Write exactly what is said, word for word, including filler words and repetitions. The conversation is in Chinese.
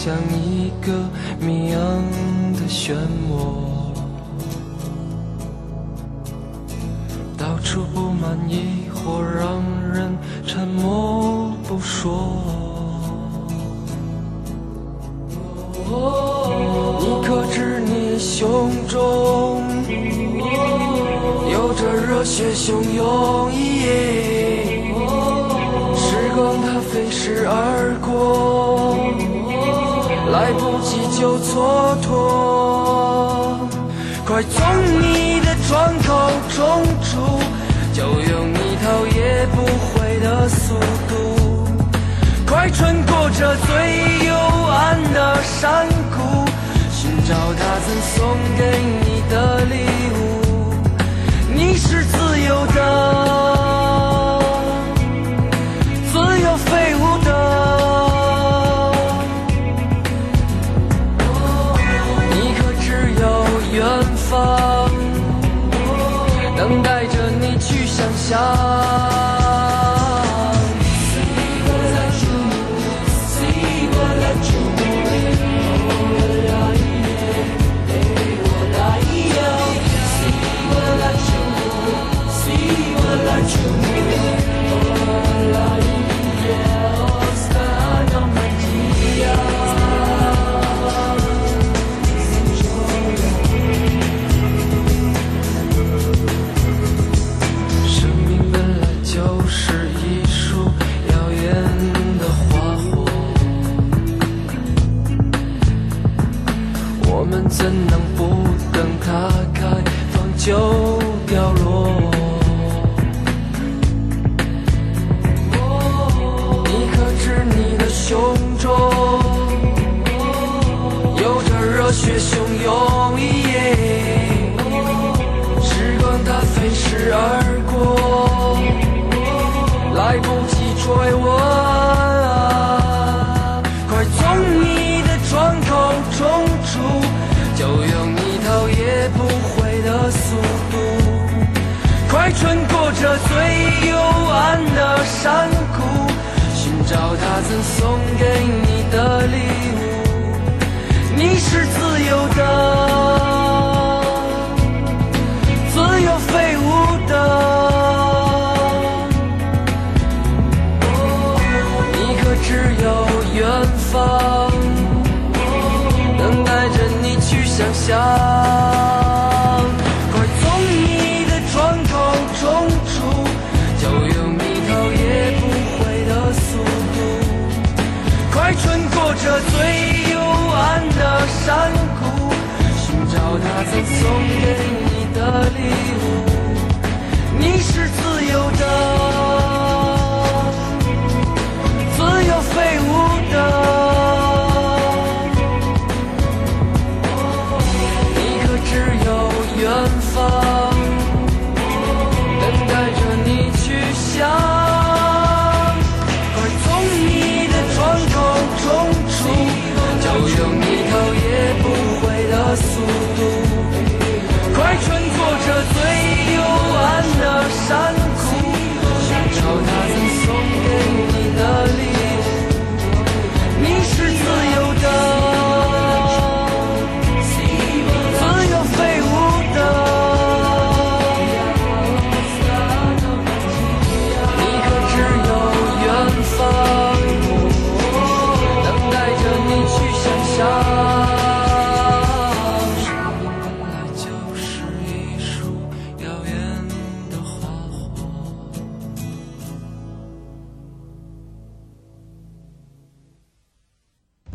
像一个谜样的漩涡，到处不满意或让人沉默不说。你可知你胸中有着热血汹涌一夜，时光它飞逝而过，来不及就蹉跎。快从你的窗口冲出，就用一套也不会的速度，快穿过这最幽暗的山谷，寻找他曾送给你的礼物。你是自由的，自由飞舞的，你可只有远方，等待着你去想象。怎能不等它开放就掉落？你可知你的胸中有着热血汹涌一夜，时光它飞逝而过，来不及追问。快从你的窗口冲出，就用一套也不会的速度，快穿过这最幽暗的山谷，寻找他曾送给你的礼物。你是自由的，自由飞舞的，你可只有远方，等待着你去想象。快从你的窗口冲出，就用一套也不会的速度，快穿过这最幽暗的山谷，寻找他曾送给你的礼物。你是自由的，